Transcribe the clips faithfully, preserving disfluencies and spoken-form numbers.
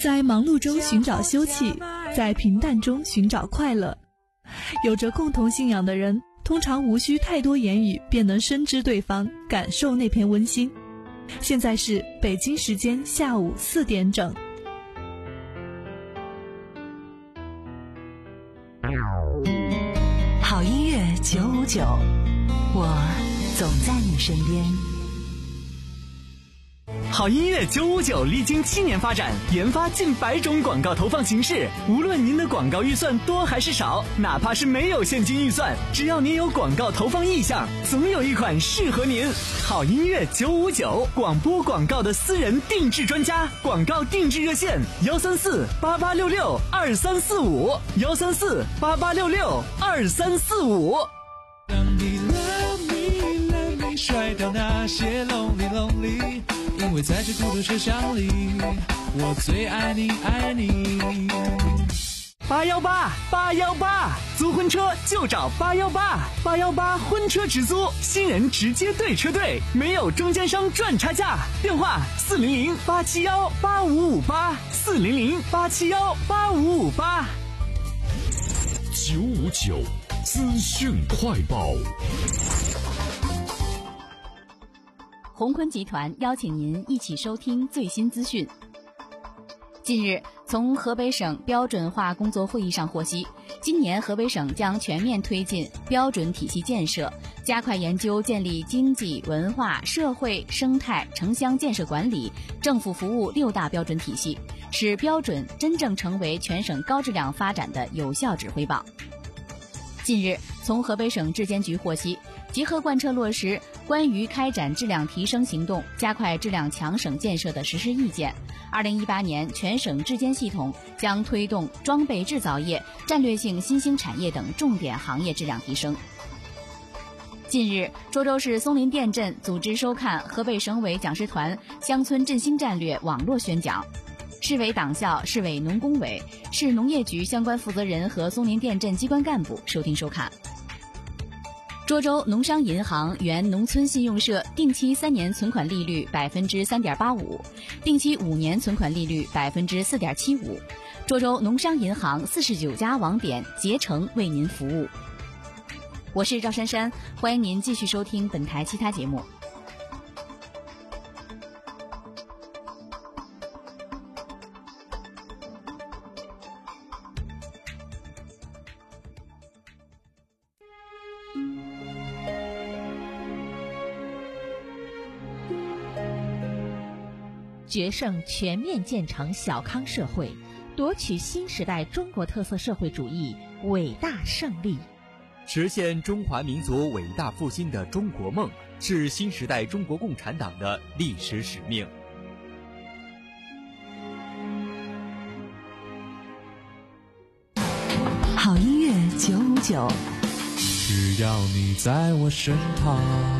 在忙碌中寻找休憩，在平淡中寻找快乐。有着共同信仰的人，通常无需太多言语便能深知对方，感受那片温馨。现在是北京时间下午四点整。 好音乐九五九，我总在你身边。 好音乐九五九历经七年发展，研发近百种广告投放形式。无论您的广告预算多还是少，哪怕是没有现金预算，只要您有广告投放意向，总有一款适合您。好音乐九五九，广播广告的私人定制专家，广告定制热线幺三四八八六六二三四五幺三四八八六六二三四五。 让你 love me let me 甩掉那些 lonely lonely， 因为在这孤独车厢里，我最爱你爱你。 八幺八八幺八，租婚车就找八幺八，八幺八婚车直租，新人直接对车队，没有中间商赚差价。电话四零零八七幺八五五八，四零零八七幺八五五八。 九五九资讯快报。 鸿坤集团邀请您一起收听最新资讯。近日，从河北省标准化工作会议上获悉，今年河北省将全面推进标准体系建设，加快研究建立经济、文化、社会、生态、城乡建设管理、政府服务六大标准体系，使标准真正成为全省高质量发展的有效指挥棒。近日，从河北省质监局获悉，结合贯彻落实关于开展质量提升行动、加快质量强省建设的实施意见，二零一八年全省质监系统将推动装备制造业、战略性新兴产业等重点行业质量提升。近日，涿州市松林店镇组织收看河北省委讲师团乡村振兴战略网络宣讲，市委党校、市委农工委、市农业局相关负责人和松林店镇机关干部收听收看。涿州农商银行原农村信用社定期三年存款利率百分之三点八五，定期五年存款利率百分之四点七五。涿州农商银行四十九家网点竭诚为您服务。我是赵珊珊，欢迎您继续收听本台其他节目。 决胜全面建成小康社会，夺取新时代中国特色社会主义伟大胜利， 实现中华民族伟大复兴的中国梦，是新时代中国共产党的历史使命。 好音乐九五九， 只要你在我身旁。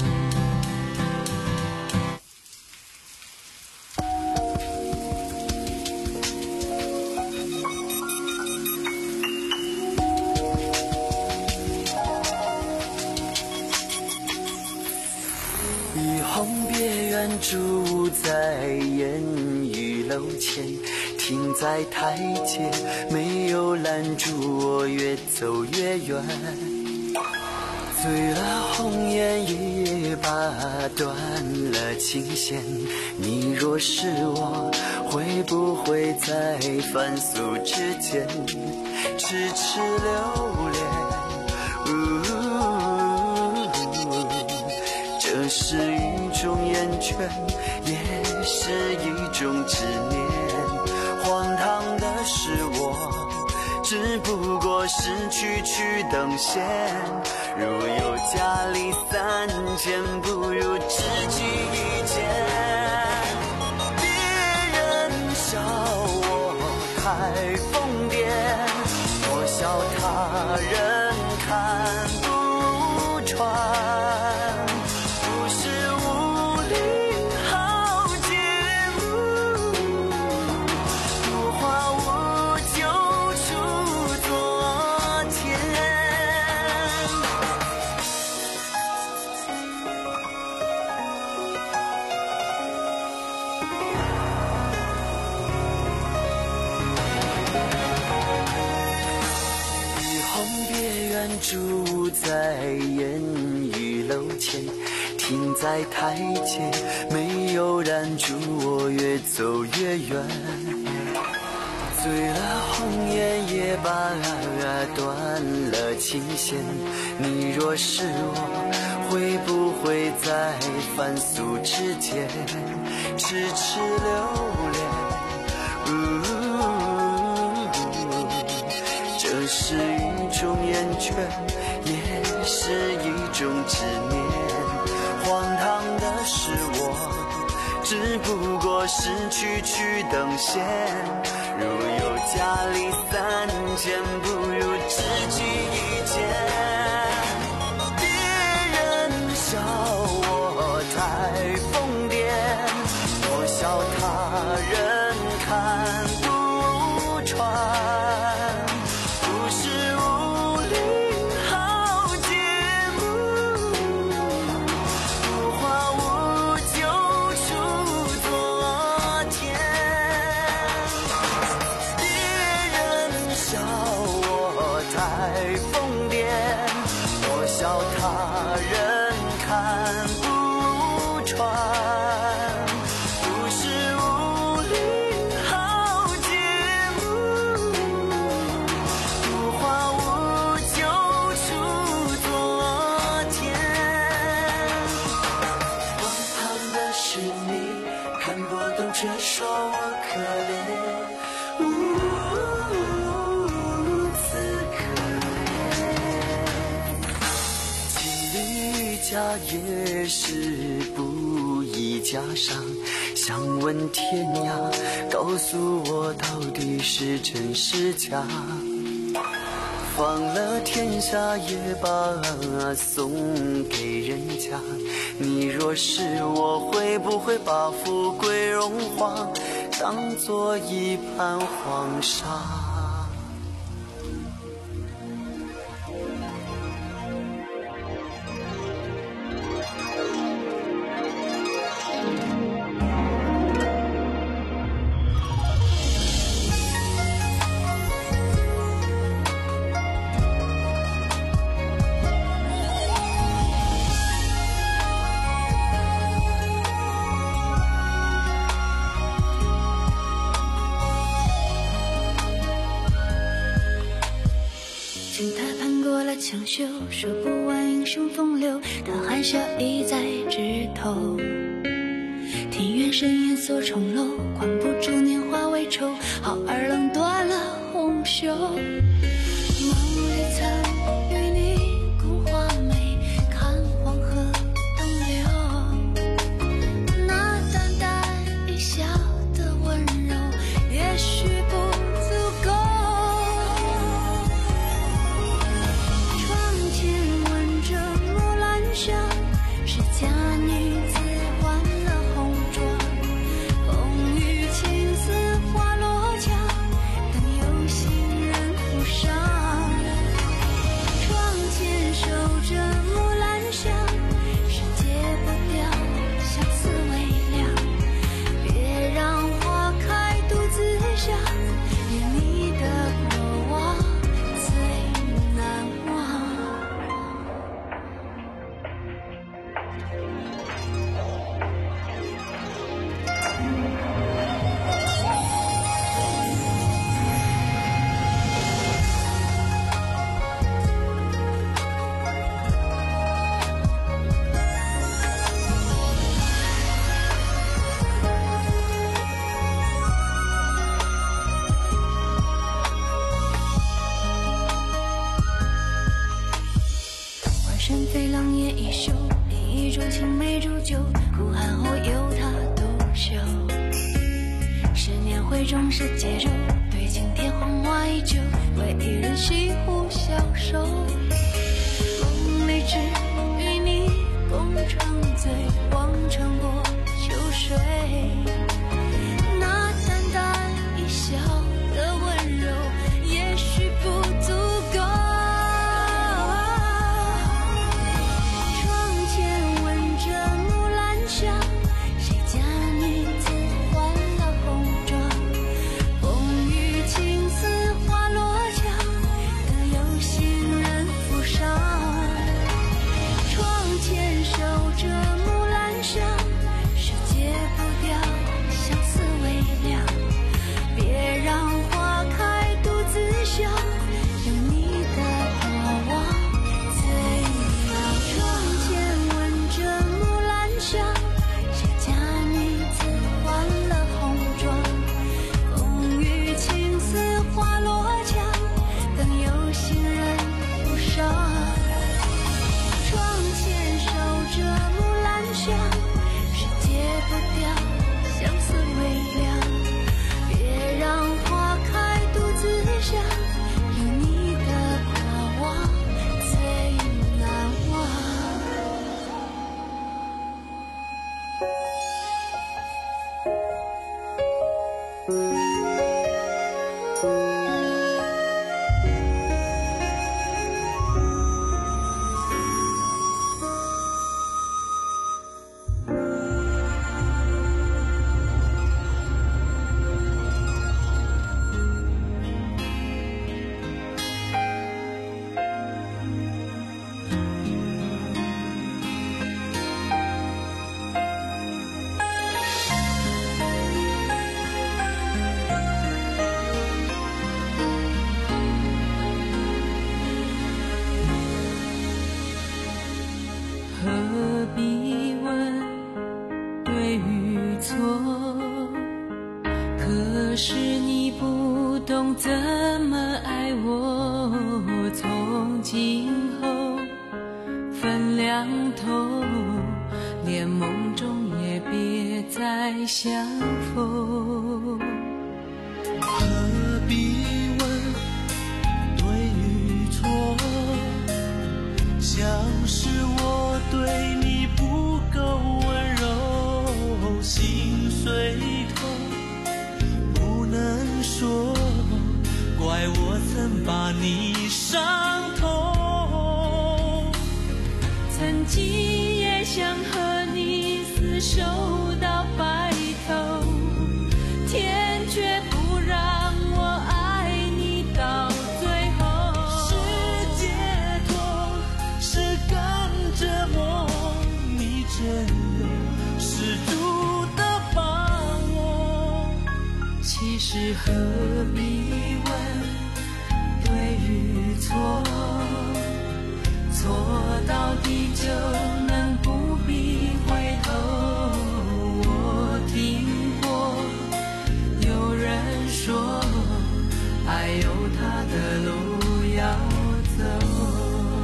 住在烟雨楼前，停在台阶，没有拦住我越走越远。醉了红颜也拔断了琴弦，你若是我，会不会在凡俗之间痴痴留恋？这是一种厌倦，也是一种执念。荒唐的是我，只不过是区区等闲。如有家里三千，不如知己一见。别人笑我太疯癫，我笑他人看不穿。不是无理豪杰，无话无酒出昨天。 住在烟雨楼前，停在台阶，没有拦住我，越走越远。醉了红颜也罢，断了琴弦，你若是我，会不会在凡俗之间痴痴留恋？这是一种厌倦，也是一种执念。荒唐的是我，只不过是区区等闲。如有家里三件，不如知己一件。别人笑我太疯癫，我笑他人看不穿。不是无理好节目，无话无酒出昨天。别人笑我太疯癫，我笑他人看不穿。不是无理好节目，无话无酒出昨天。荒唐的是你看不懂，却说我可怜，如此可怜。情侣家也是不易加上，想问天涯，告诉我到底是真是假。放了天下也罢，送给人家。你若是我，会不会把富贵荣华当作一盘黄沙？ 青苔攀过了墙袖，说不完英雄风流，大喊笑意在枝头。庭院深烟锁重楼，管不住年华为愁，好儿郎断了红袖。梦里曾与你共画眉，看黄河东流。那淡淡一笑的温柔，也许不足够。是假女子换了红妆，风雨青丝花落墙，等有心人扶上。窗前守着木兰香，是戒不掉相思微凉。别让花开独自香，愿你的过往最难忘。身飞浪也一袖，一株青梅煮酒，苦寒后由他独秀。十年回终是解咒，对镜贴黄花依旧，为一人西湖消瘦。梦里只与你共长醉，望穿过秋水。那淡淡一笑的温柔，也许不足够。上。 何必问对与错？可是你不懂怎么爱我，从今后分两头，连梦中也别再相逢。 何必问对与错？像是我对你不够温柔，心碎痛不能说，怪我曾把你伤透。 曾经也想和你厮守到白头，天却不让我爱你到最后。 是解脱，是更折磨，你真有十足的把握。 其实何必问对与错？错到底就能不必回头。我听过有人说，爱有它的路要走。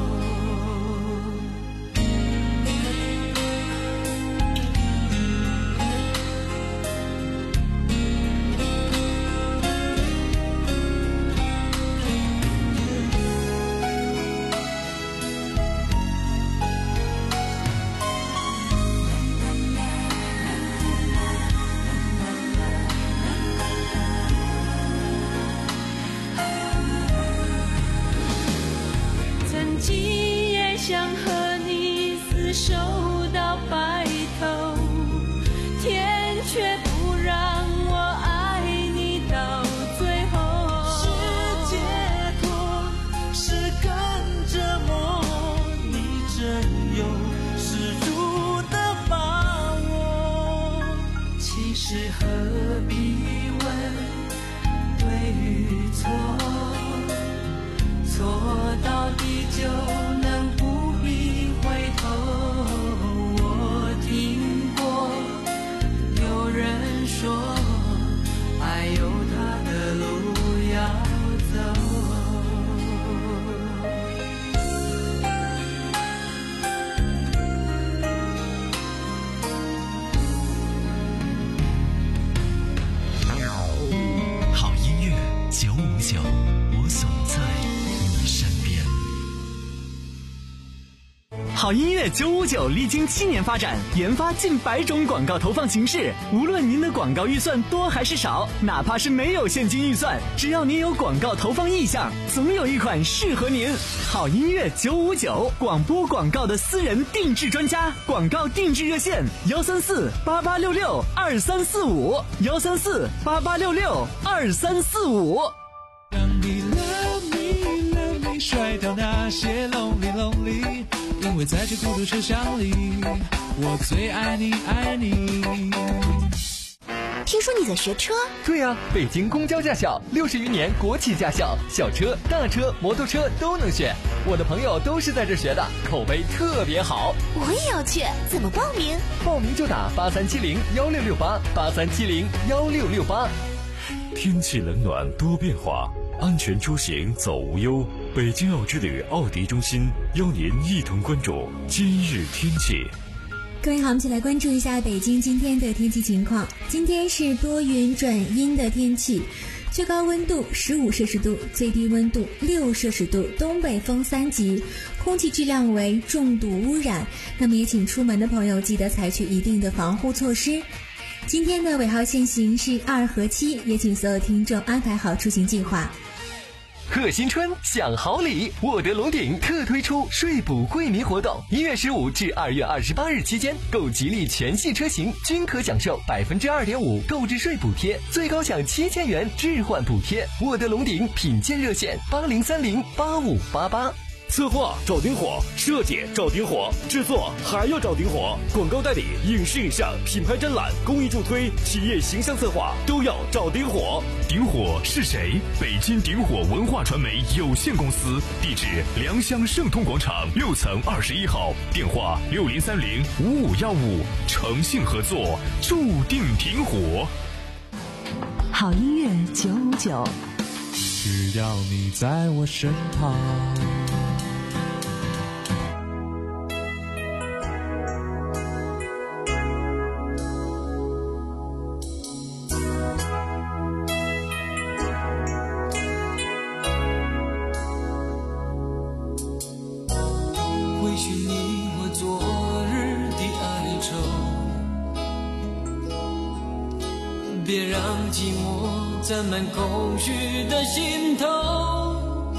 想和你厮守到白头，天却不让我爱你到最后。 是解脱，是更折磨，你真有十足的把握。 其实何必问对与错？错到底就能不必回头。我听过有人说，爱有它的路要走。 好音乐九五九，我总在你身边。 好音乐九五九历经七年发展，研发近百种广告投放形式。无论您的广告预算多还是少，哪怕是没有现金预算，只要您有广告投放意向，总有一款适合您。好音乐九五九，广播广告的私人定制专家，广告定制热线幺三四八八六六二三四五幺三四八八六六二三四五。 让你 love me love me 甩掉那些 lonely lonely， 因为在这孤独车厢里，我最爱你爱你。 听说你在学车？ 对啊，北京公交驾校六十余年国企驾校，小车、大车、摩托车都能选。我的朋友都是在这学的，口碑特别好。 我也要去，怎么报名？ 报名就打八三七零幺六六八八三七零幺六六八。 天气冷暖多变化，安全出行走无忧。北京奥之旅奥迪中心邀您一同关注今日天气。 各位好，我们一起来关注一下北京今天的天气情况。今天是多云转阴的天气，最高温度十五摄氏度，最低温度六摄氏度，东北风三级，空气质量为重度污染。那么也请出门的朋友记得采取一定的防护措施。 今天的尾号限行是二和七，也请所有听众安排好出行计划。 贺新春享好礼，沃德龙鼎特推出税补惠民活动，一月十五至二月二十八日期间，购吉利全系车型均可享受百分之二点五购置税补贴，最高享七千元置换补贴。沃德龙鼎品鉴热线八零三零八五八八。 策划找丁火，设计找丁火，制作还要找丁火，广告代理、影视影像、品牌展览、公益助推、企业形象策划都要找丁火。 丁火是谁？北京丁火文化传媒有限公司，地址良乡盛通广场六层二十一号，电话六零三零五五幺五，诚信合作，注定挺火。 好音乐九五九， 只要你在我身旁。 别让寂寞占满空虚的心头，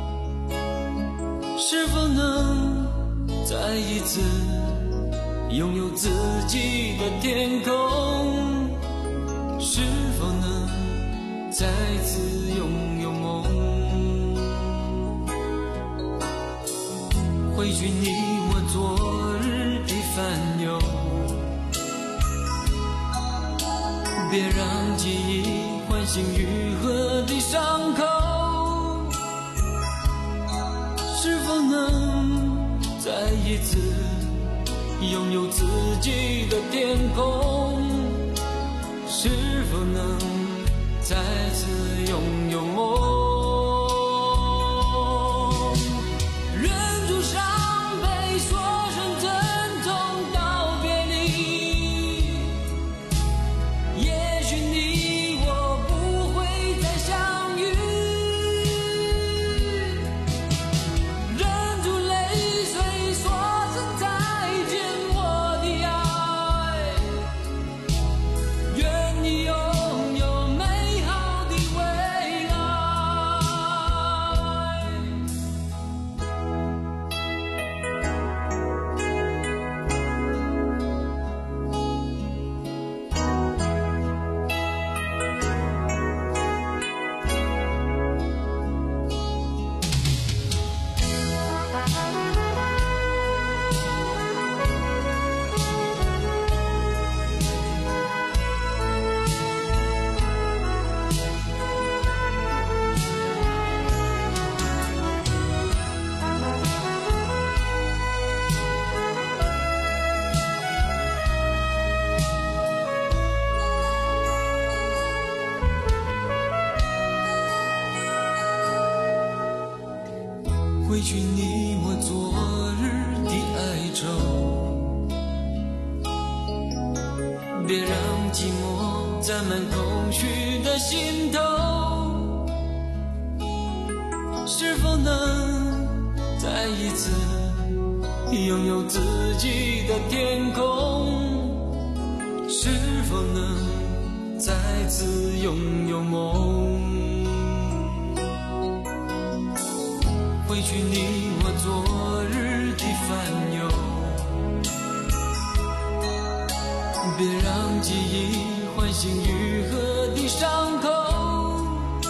是否能再一次拥有自己的天空，是否能再次拥有梦，回去你我昨日的烦忧，别让记忆唤醒愈合的伤口，是否能再一次拥有自己的天空，是否能再次拥有梦，忍住伤悲，说声珍重道别离，也许你我不会再相遇，忍住泪水，说声再见我的爱，愿你拥有美好的未来。回去你我昨日的哀愁，别让寂寞占满空虚的心头，是否能再一次拥有自己的天空，是否能再次拥有梦，回去你我昨日的烦忧，别让记忆唤醒愈合的伤口，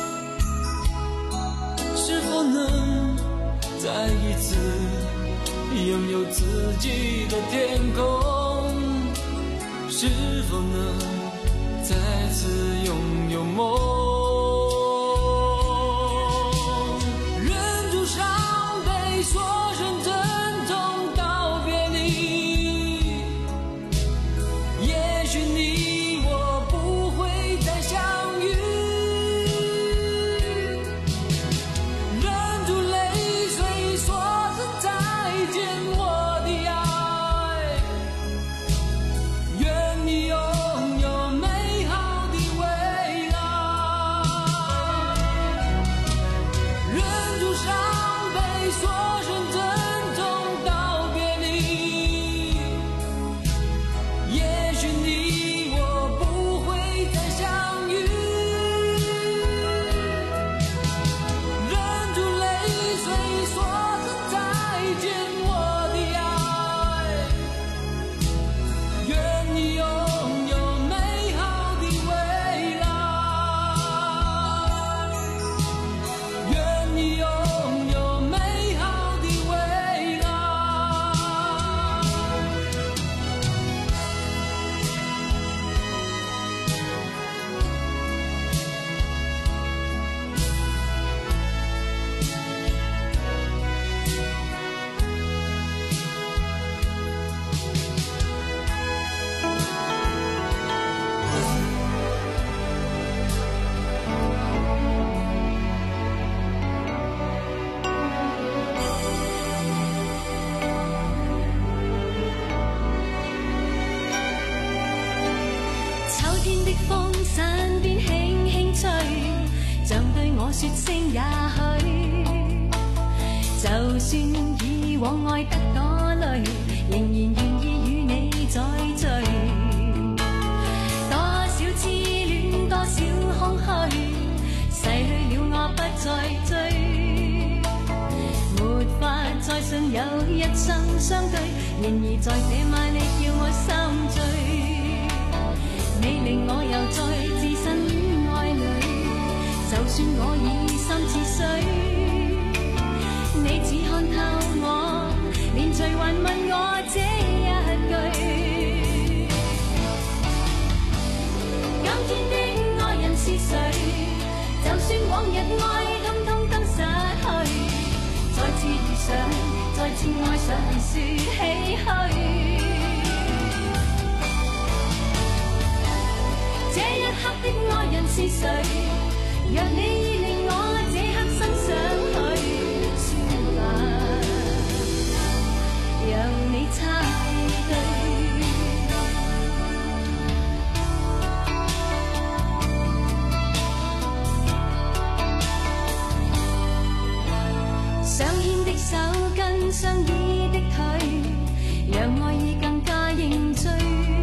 是否能再一次拥有自己的天空，是否能再次拥有梦，说声珍重道别离，也许你我不会再相遇，忍住泪水，说声再见我的爱，愿你拥有美好的未往愛得多累，仍然願意與你再聚。多少痴戀，多少空虛，逝去了我不再追，沒法再信有一生相對，然而在這晚你叫我心醉，你令我又再置身戀愛裏，就算我已心似水，你只看透我，連隨還問我這一句，今天的愛人是誰？就算往日愛通通都失去，再次遇上，再次愛上是唏噓。這一刻的愛人是誰？若你已令我這刻心想去，算吧，讓你猜對。相牽的手跟相依的腿，讓愛意更加認真。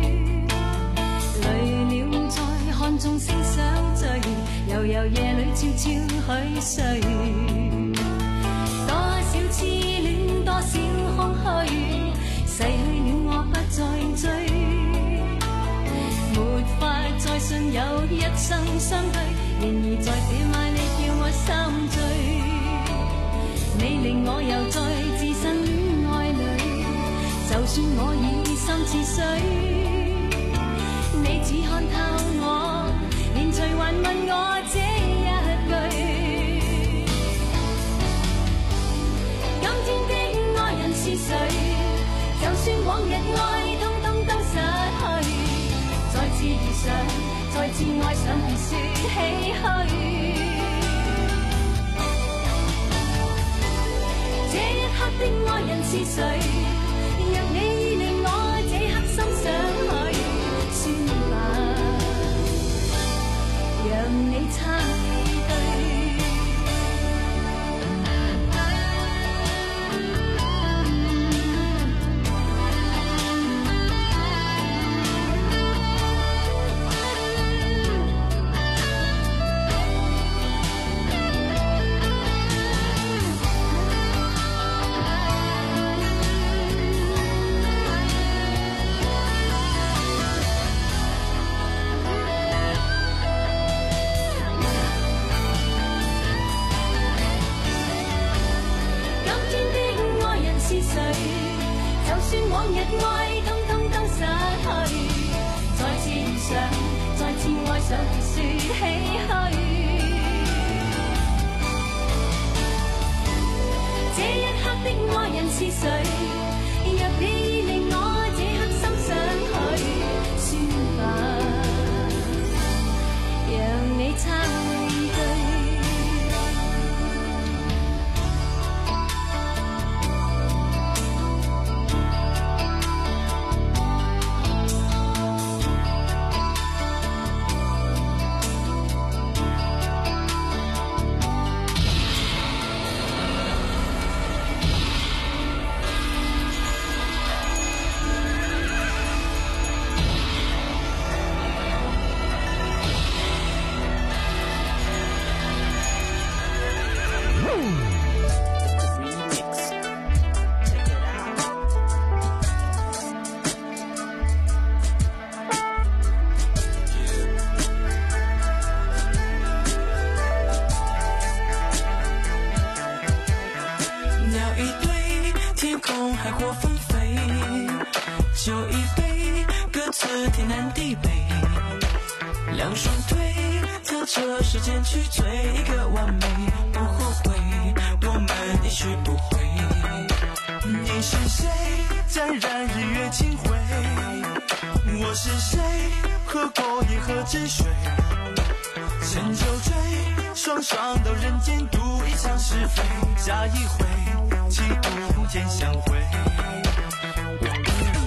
累了再看眾星相聚，悠悠夜裏悄悄許睡。多少痴戀，多少空虛，逝去了我不再追，沒法再信有一生相對，然而在這晚你叫我心醉，你令我又再置身戀愛裏，就算我已心似水，你只看透我，連隨還問我這一句，今天的愛人是誰？就算往日愛通通都失去，再次遇上，再次愛上別說唏噓。這一刻的愛人是誰？若你已令我這刻心想去，算吧，讓你猜對。就算往日愛通通都失去，再次遇上，再次愛上別說唏噓。這一刻的愛人是誰？若你令我這刻心想去，算吧，讓你猜對。去追一个完美，不后悔，我们一去不回。你是谁？沾染日月清辉。我是谁？喝过一河之水。千秋追，双双到人间赌一场是非，假一回，几度天相会。我与你相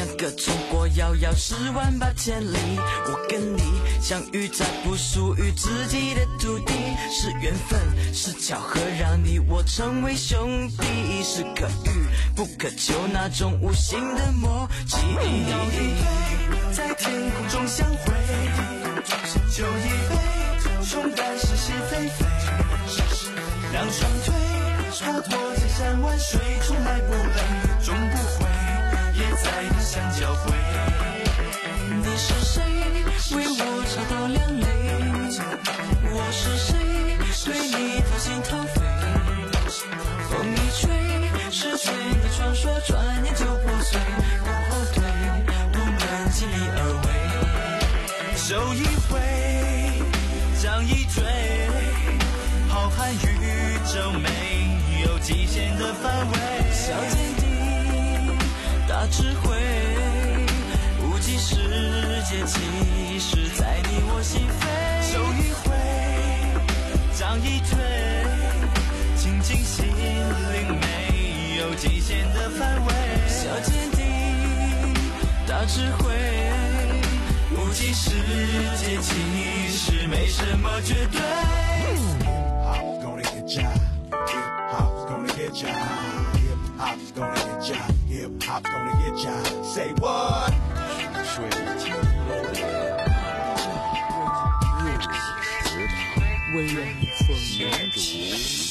相隔中国遥遥十万八千里。我跟你相遇在不属于自己的土地，是缘分，是巧合，让你我成为兄弟，是可遇不可求那种无形的默契。在天空中相会，酒一杯，冲淡是是非非。两双腿踏破千山万水，从来不累，终不悔，也在他乡交汇。你是谁？为我吵到两泪。我是谁？对你掏心掏肺。风一吹，时间的传说转眼就破碎，不后退，我们尽力而为。手一挥，掌一推，浩瀚宇宙没有极限的范围。小天地，大智慧，无极世界其实在你我心扉。手一挥，掌一推，倾尽心灵没有极限的范围。小天地，大智慧，无极世界其实没什么绝对。Hip-hop's gonna get ya, hip-hop's gonna get ya, hip-hop's gonna get ya, hip-hop's gonna get ya. Say what? 水晶落月入池塘，微风竹。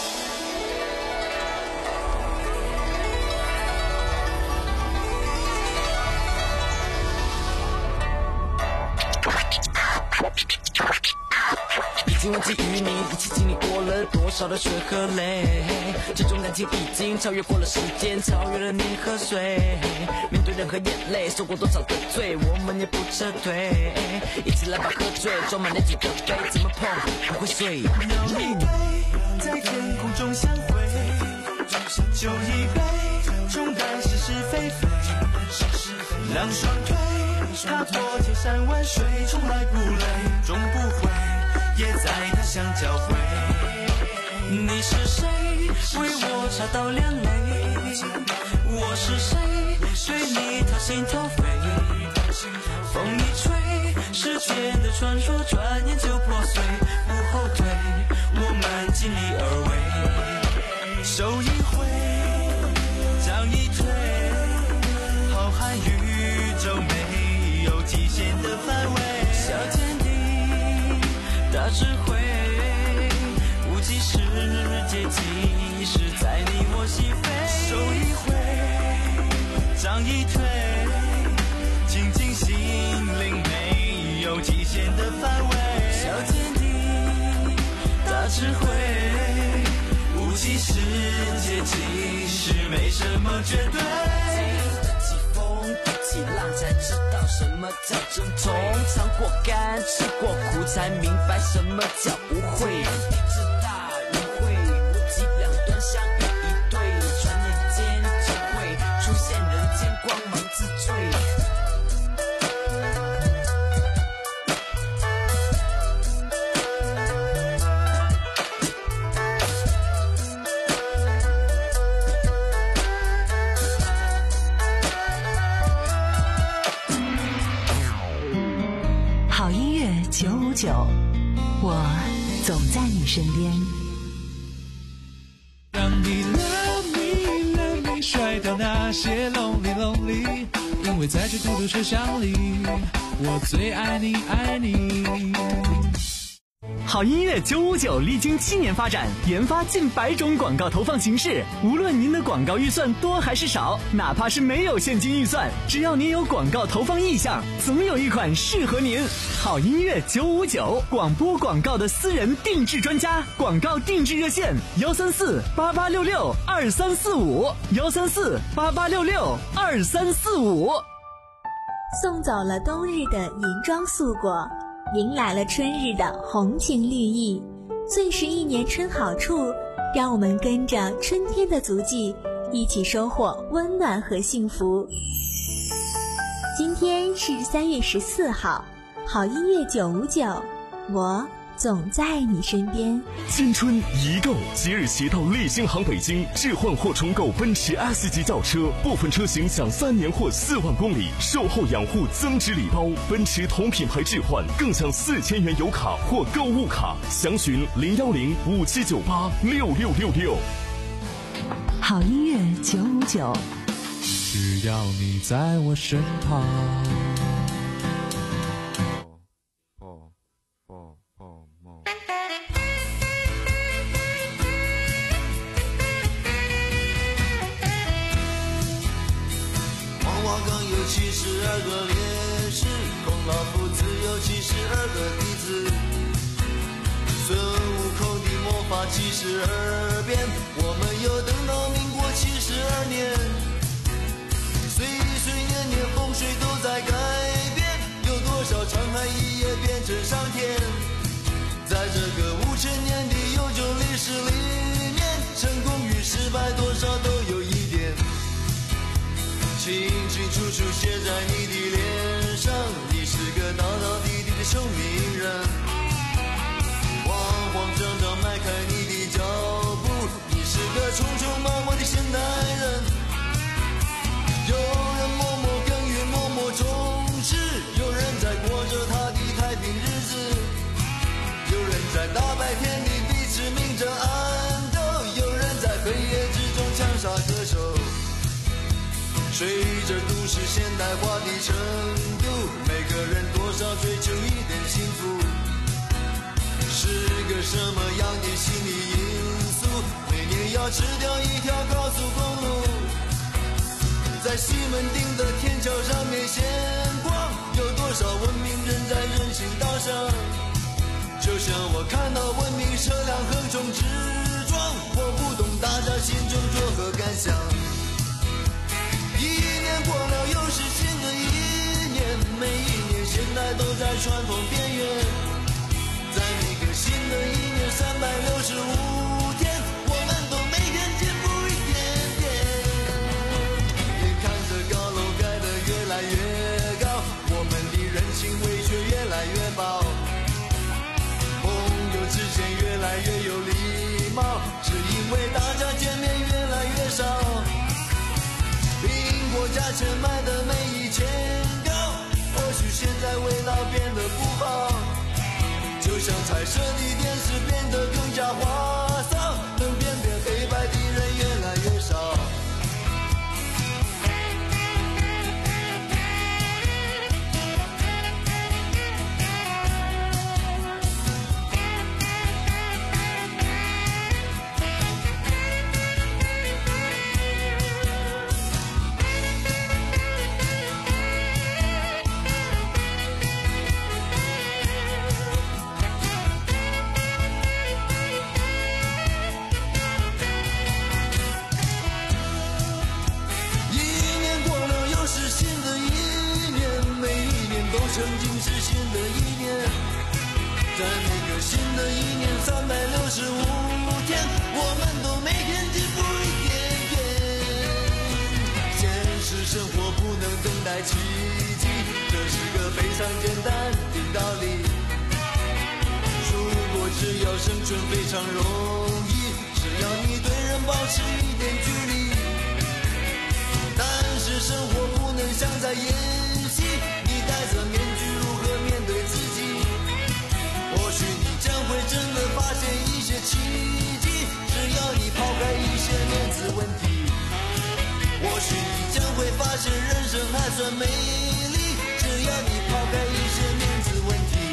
已经忘记与你一起经历过了多少的血和泪，这种感情已经超越过了时间，超越了年和岁。面对任何眼泪，受过多少的罪，我们也不撤退。一起来吧，喝醉，装满那几个杯，怎么碰不会碎。要一杯，在天空中相会，酒一杯，冲淡是是非非。两双腿踏破千山万水，从来不累，终不悔，也在他乡交汇。你是谁？为我吵到两泪。我是谁？对你掏心掏肺。风一吹，时间的传说转眼就破碎，不后退，我们尽力而为。手一挥，掌一推，浩瀚宇宙没有极限的范围。小天地，大智慧，无极世界其实在你我心扉。手一挥，掌一推，倾尽心灵没有极限的范围。小天地，大智慧，无极世界其实没什么绝对。起风顶起浪才知道什么叫正统，尝过甘吃过苦才明白什么叫无悔。地之大人会，无极两端相遇一对，转眼间就会出现人间光芒之最。 好音乐九五九，我总在你身边。 让你 love me love me 甩掉那些 lonely lonely， 因为在这孤独车厢里，我最爱你爱你。 好音乐九五九历经七年发展，研发近百种广告投放形式。无论您的广告预算多还是少，哪怕是没有现金预算，只要您有广告投放意向，总有一款适合您。好音乐九五九，广播广告的私人定制专家，广告定制热线：幺三四八八六六二三四五，幺三四八八六六二三四五。 送走了冬日的银装素裹，迎来了春日的红情绿意，最是一年春好处，让我们跟着春天的足迹，一起收获温暖和幸福。今天是三月十四号，好音乐九五九，我总在你身边。 新春一购，即日起到利星行北京置换或重购奔驰 S 级轿车，部分车型享三年或四万公里售后养护增值礼包，奔驰同品牌置换更享四千元油卡或购物卡。详询零幺零五七九八六六六六。 好音乐九五九， 只要你在我身旁。 黄花岗有七十二个烈士，孔老夫子有七十二个弟子，孙悟空的魔法七十二变，我们又等到民国七十二年。岁岁年年风水都在改变，有多少沧海一夜变成上天。在这个五千年的悠久历史里面，成功与失败多少都有一点，清清楚楚写在你的脸上，你是个道道地地的聪明人。慌慌张张迈开你的脚步，你是个匆匆忙忙的现代人。有人默默耕耘默默种植，有人在过着他的太平日子，有人在大白天里彼此明争暗斗，有人在黑夜之中枪杀歌手。随着都市现代化的程度，每个人多少追求一点幸福，是个什么样的心理因素，每年要吃掉一条高速公路。在西门町的天桥上面闲逛，有多少文明人在人行道上，就像我看到文明车辆横冲直撞，我不懂大家心中作何感想。一年过了又是新的一年，每一年现在都在传统边缘，在每个新的一年三百六十五天，我们都每天进步一点点。眼看着高楼盖得越来越高，我们的人情味却越来越薄，朋友之间越来越有礼貌，是因为大家见面越来越少。苹果价钱卖的没以前高，或许现在味道变得不好，就像彩色的电视变得更加花哨，能辨别黑白的人越来越少。曾经是新的一年，在每个新的一年三百六十五天，我们都每天进步一点点。现实生活不能等待奇迹，这是个非常简单的道理。如果只要生存非常容易，只要你对人保持一点距离，但是生活不能像在演戏，戴着面具如何面对自己，或许你将会真的发现一些奇迹，只要你抛开一些面子问题，或许你将会发现人生还算美丽，只要你抛开一些面子问题。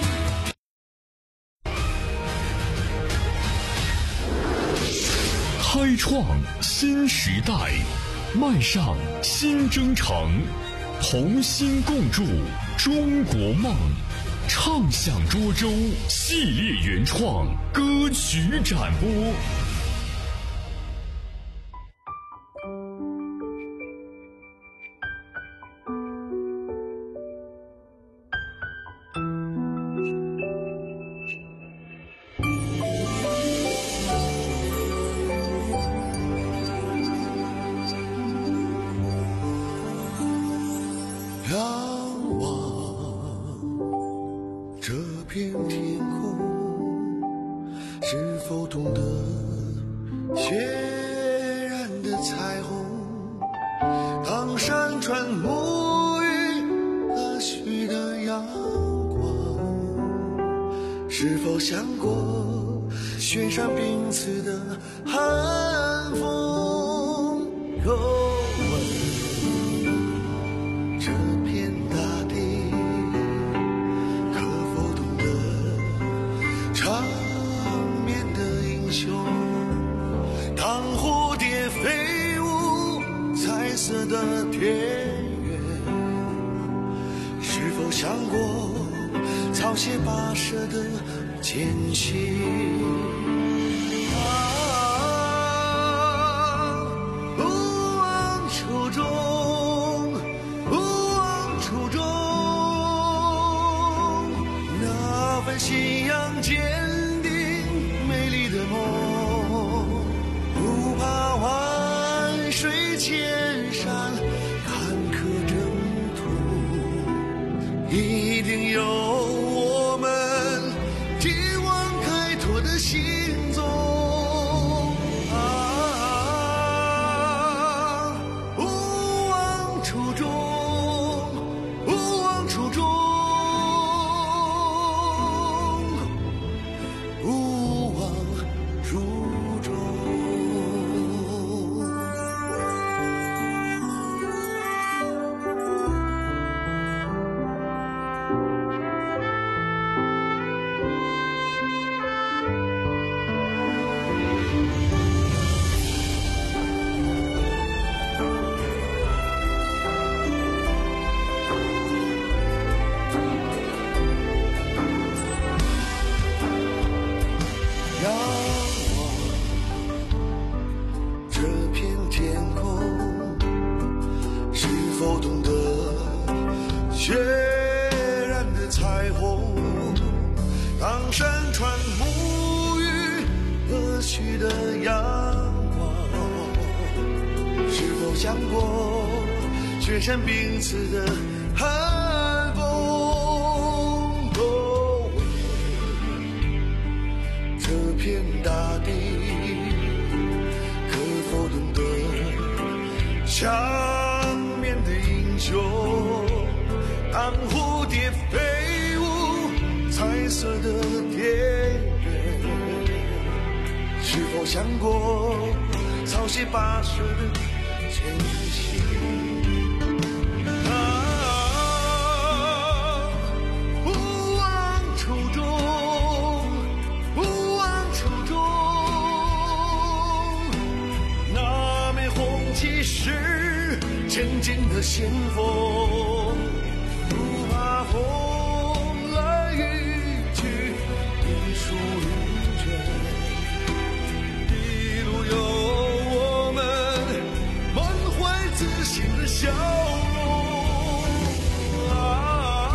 开创新时代，迈上新征程，同心共筑中国梦，畅享涿州系列原创歌曲展播。 仰望这片天空， 是否懂得血染的彩虹？当山川沐浴和煦的阳光，是否想过雪山冰刺的寒风？若问这片大地可否懂得长眠的英雄？当蝴蝶飞舞彩色的田园，是否想过草鞋跋涉的艰辛？信仰坚定美丽的梦，不怕万水千山坎坷征途，一定有我们继往开拓的心踪。啊，不忘初衷，不忘初衷。血染的彩虹，当山川沐浴和煦的阳光，是否想过雪山冰刺的寒风？哦，这片大地可否懂得长眠的英雄？当蝴蝶飞舞彩色的田园，是否想过草鞋跋涉的艰辛？啊，不忘初衷，不忘初衷。那枚红旗是前进的先锋。风来雨去，一树云卷，一路有我们满怀自信的笑容。啊，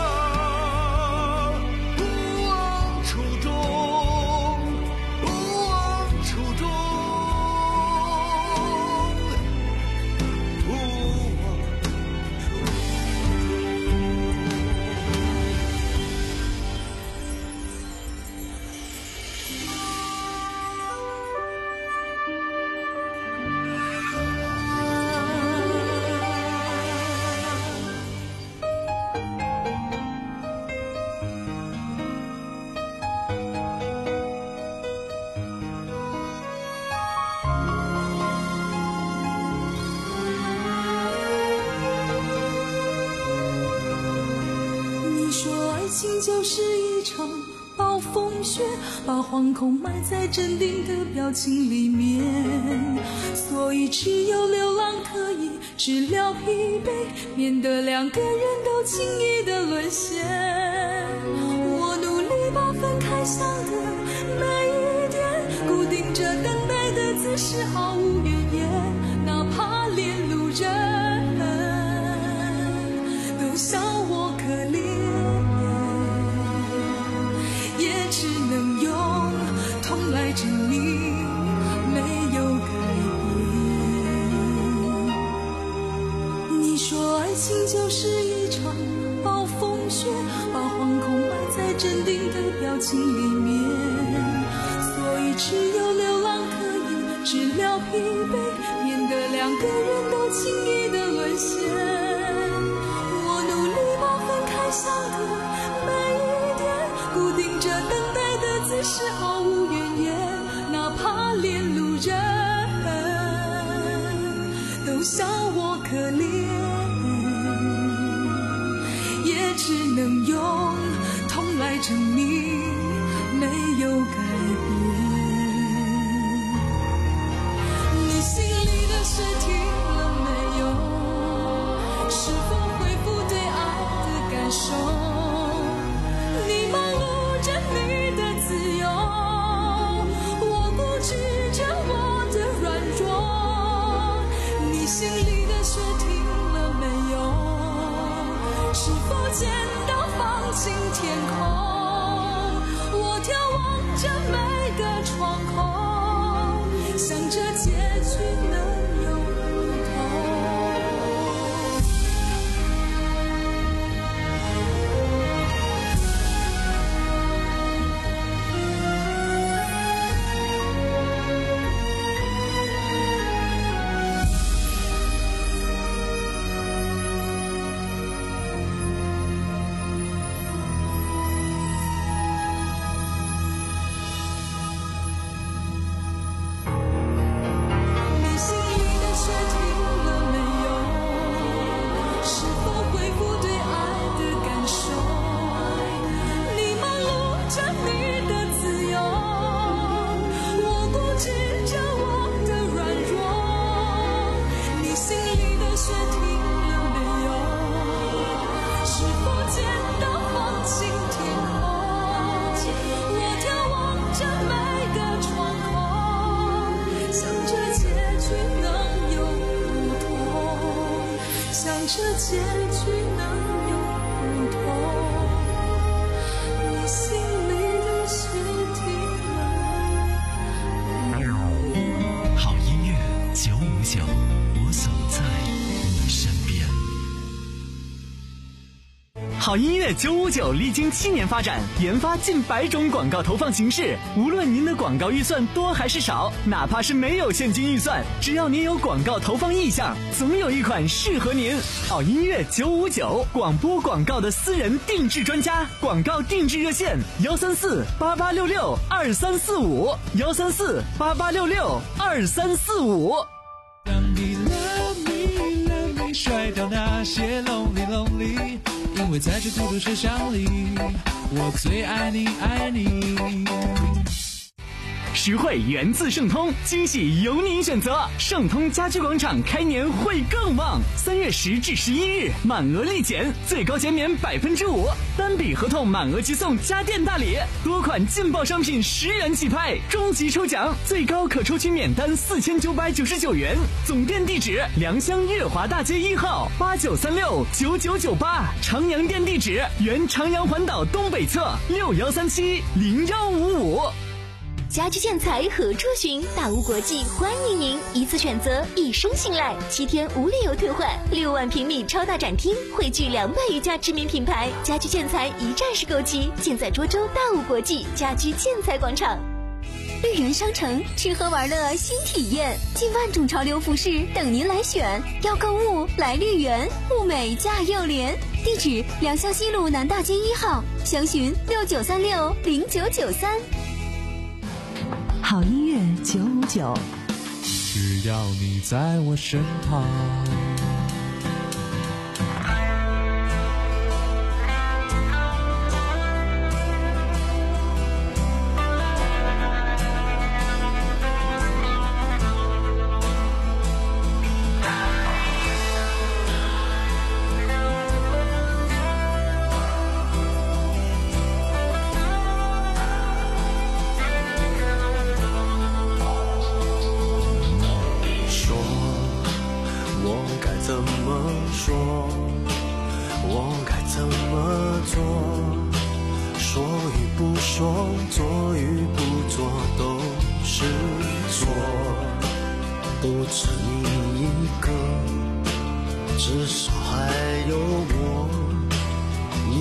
不忘初衷，不忘初衷，不忘。 情就是一场暴风雪，把惶恐埋在镇定的表情里面，所以只有流浪可以治疗疲惫，免得两个人都轻易的沦陷。我努力把分开想的每一点固定着，等待的姿势毫无怨言，哪怕连路人都笑我可怜，也只能用痛来证明没有改变。你说爱情就是一场暴风雪，把惶恐埋在镇定的表情里面， 只有流浪可以治疗疲惫，免得两个人都轻易的沦陷。我努力把分开想的每一天，固定着等待的姿势，毫无怨言，哪怕连路人都笑我可怜，也只能用痛来证明没有改变。你心里的水停了没有？是否恢复对爱的感受？你忙碌着你的自由，我固执着我的软弱。你心里的水停了没有？是否见到放晴天空？我眺望着每个窗口，想着结局能有不同。这结局能有不同？你心里的水停了没有？ 好音乐九五九，我走在你身边。好音乐九五九历经七年发展，研发近百种广告投放形式。无论您的广告预算多还是少，哪怕是没有现金预算，只要您有广告投放意向，总有一款适合您。好音乐九五九，广播广告的私人定制专家，广告定制热线幺三四八八六六二三四五幺三四八八六六二三四五。 当你 love me love me 甩掉那些 lonely lonely， 因为在这孤独车厢里，我最爱你爱你。 实惠源自盛通，惊喜由您选择。盛通家居广场开年会更旺，三月十至十一日满额立减，最高减免百分之五，单笔合同满额即送家电大礼，多款劲爆商品十元起拍，终极抽奖最高可抽取免单四千九百九十九元。总店地址：良乡悦华大街一号八九三六九九九八，长阳店地址：原长阳环岛东北侧六幺三七零幺五五。 家居建材何处寻？大屋国际欢迎您，一次选择，一生信赖，七天无理由退换，六万平米超大展厅，汇聚两百余家知名品牌，家居建材一站式购齐，尽在涿州大屋国际家居建材广场。绿园商城，吃喝玩乐新体验，近万种潮流服饰等您来选。要购物来绿园，物美价又廉。地址：良乡西路南大街一号，详询六九三六零九九三。 好音乐九五九， 只要你在我身旁。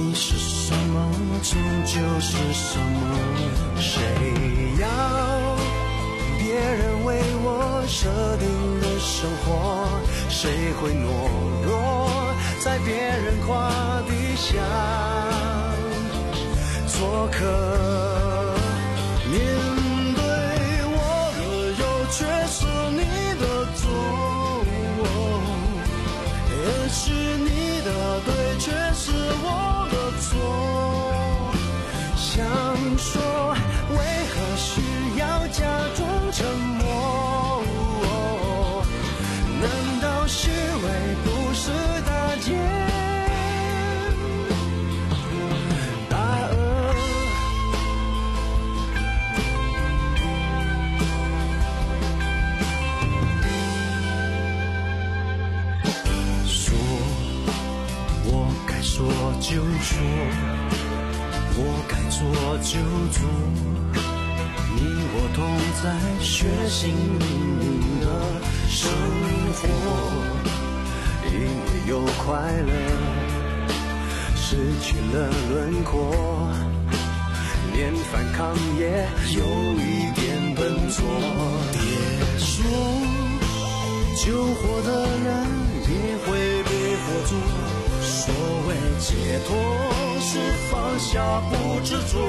就是什么，谁要阔，谁会懦弱在别人胯底下做客？面对我的有却是你的错，也许你的对却是我的错。想说为何需要假装沉默？难道虚伪不是大奸大恶？说我该说就说，我该做就做，你我同在血腥的生活，因为有快乐，失去了轮廓，连反抗也有一点笨拙。别说救火的人也会被火烛，所谓解脱是放下不执着，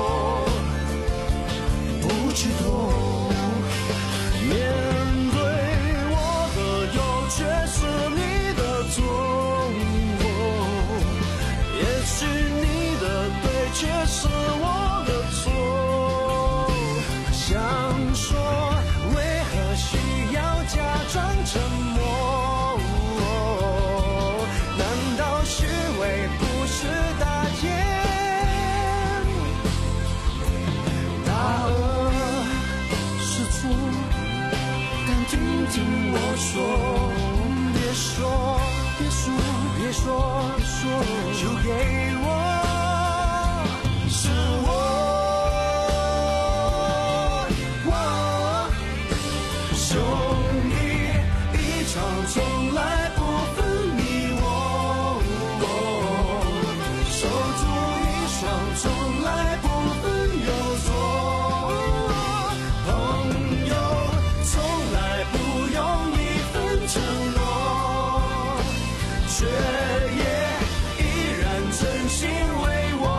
不去躲。面对我的有却是你的错，也许你的对却是我的错。想说为何需要假装沉默？难道虚伪不是大奸大恶？是错，但听听我说，别说别说别说别说，就给我是我，我兄弟一场从来不分你我，手足一双从来不分有错，朋友从来不用一分承诺，却也依然真心为我。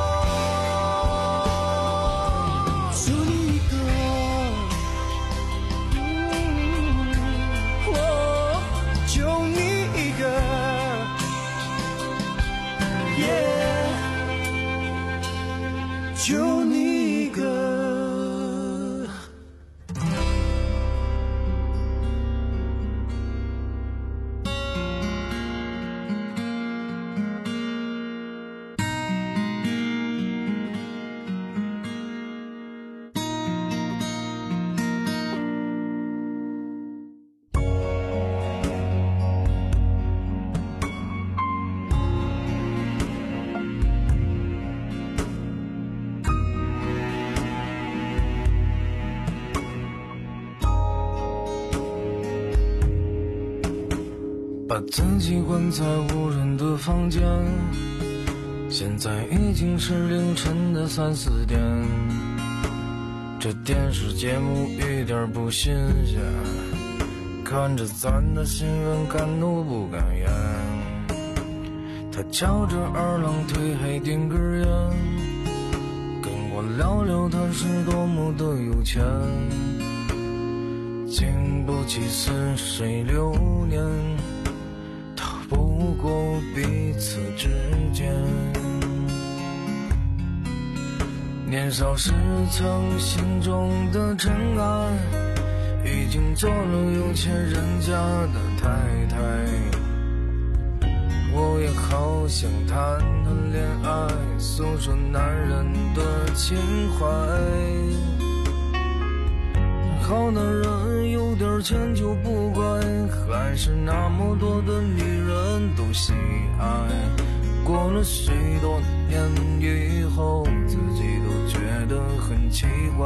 就你一个，我就你一个，耶，就你一个。 把自己关在无人的房间，现在已经是凌晨的三四点，这电视节目一点不新鲜，看着咱的新闻敢怒不敢言。他翘着二郎腿还点根烟，跟我聊聊他是多么的有钱，经不起似水流年，不过彼此之间。年少时曾心中的尘埃，已经做了有钱人家的太太。我也好想谈谈恋爱，诉说男人的情怀。好男人有点钱就不乖，还是那么多的女人都喜爱。过了许多年以后，自己都觉得很奇怪。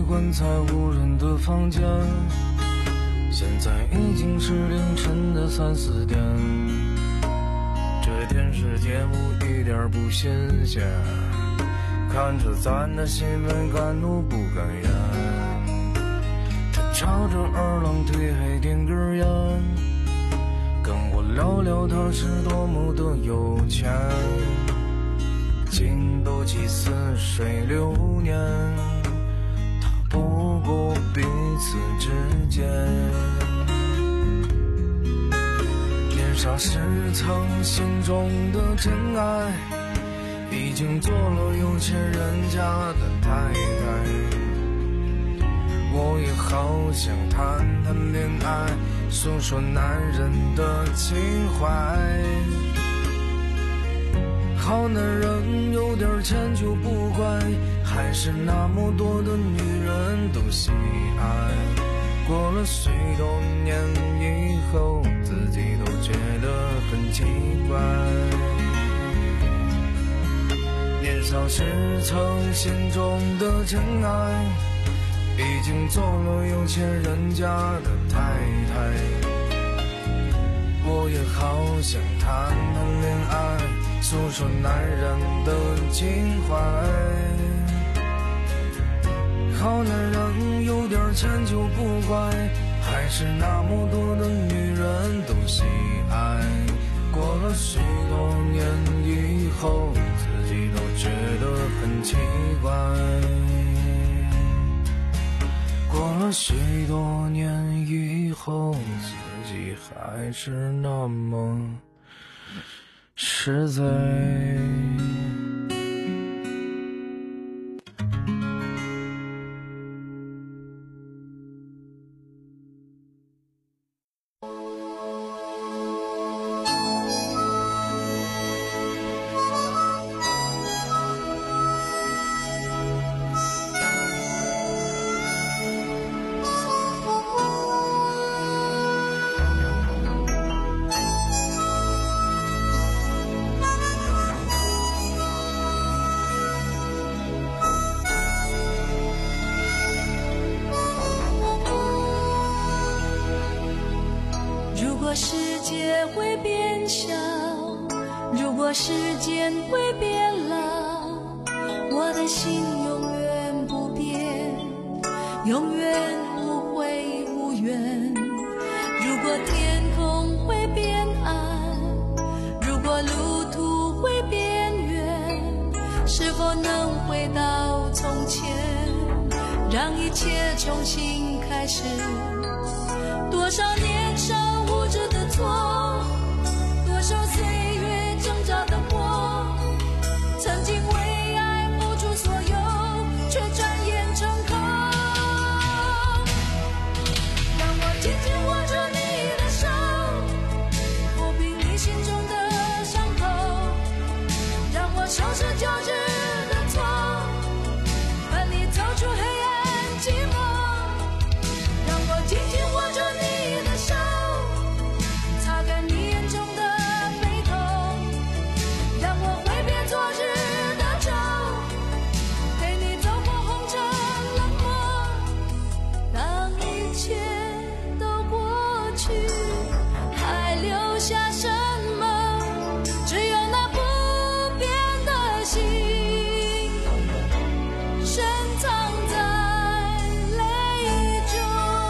关在无人的房间，现在已经是凌晨的三四点。这电视节目一点不新鲜，看着咱的新闻敢怒不敢言。他朝着二郎腿还点根烟，跟我聊聊他是多么的有钱。经斗几似水流年，他不过彼此之间。年少时曾心中的真爱，已经做了有钱人家的太太。我也好想谈谈恋爱，说说男人的情怀。好男人有点钱就不乖，还是那么多的女人都喜爱。过了许多年以后，自己都觉得很奇怪。年少时曾心中的真爱，已经做了有钱人家的太太。我也好想谈谈恋爱，诉说男人的情怀。好男人有点钱就不乖，还是那么多的女人都喜爱。过了许多年以后，自己都觉得很奇怪。过了许多年以后，自己还是那么实在。 世界会变小，如果时间会变老，我的心永远不变，永远无悔无怨。如果天空会变暗，如果路途会变远，是否能回到从前，让一切重新开始？多少年少无知的错，多少岁月挣扎的活，曾经为爱付出所有，却转眼成空。让我紧紧握住你的手，抚平你心中的伤口，让我收拾旧日的错，伴你走出黑暗寂寞。让我紧紧握住你的手，擦干你眼中的悲痛，让我挥别昨日的愁，陪你走过红尘冷漠。当一切都过去，还留下什么？只有那不变的心，深藏在泪中。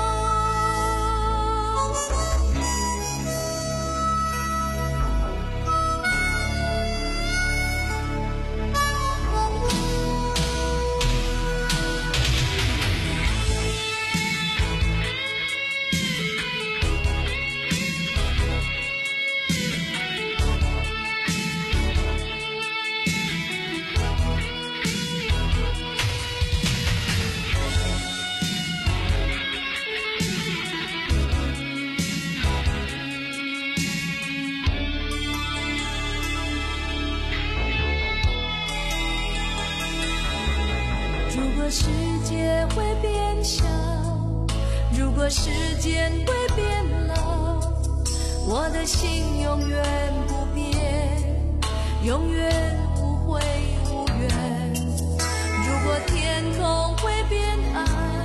如果世界会变小，如果时间会变老，我的心永远不变，永远无悔无怨。如果天空会变暗，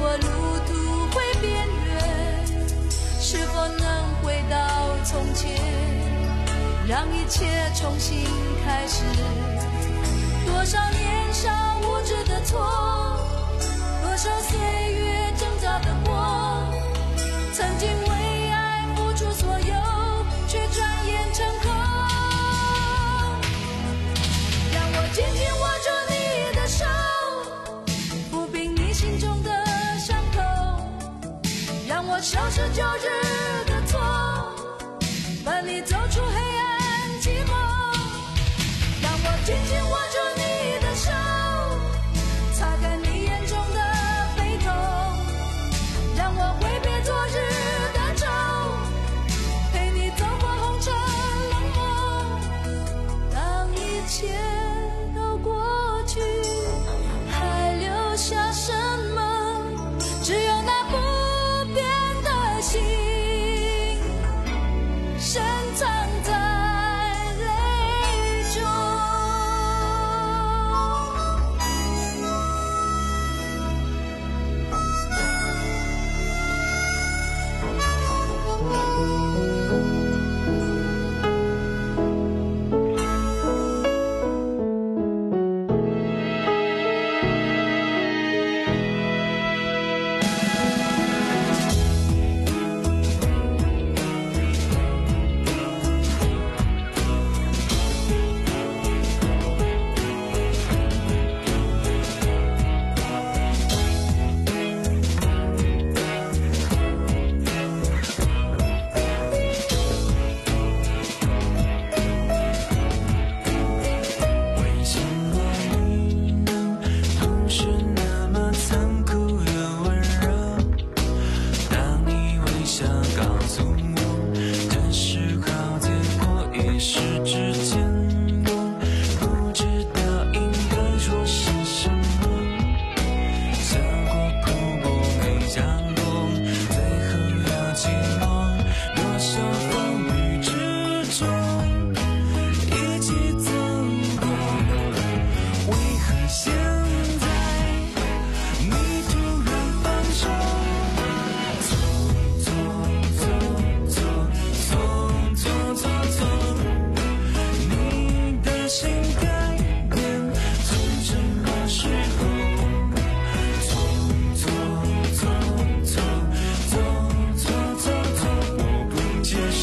或路途会变远，是否能回到从前，让一切重新开始？多少年少无知的错，多少岁月挣扎的活，曾经为爱付出所有，却转眼成空。让我紧紧握住你的手，抚平你心中的伤口，让我收拾旧日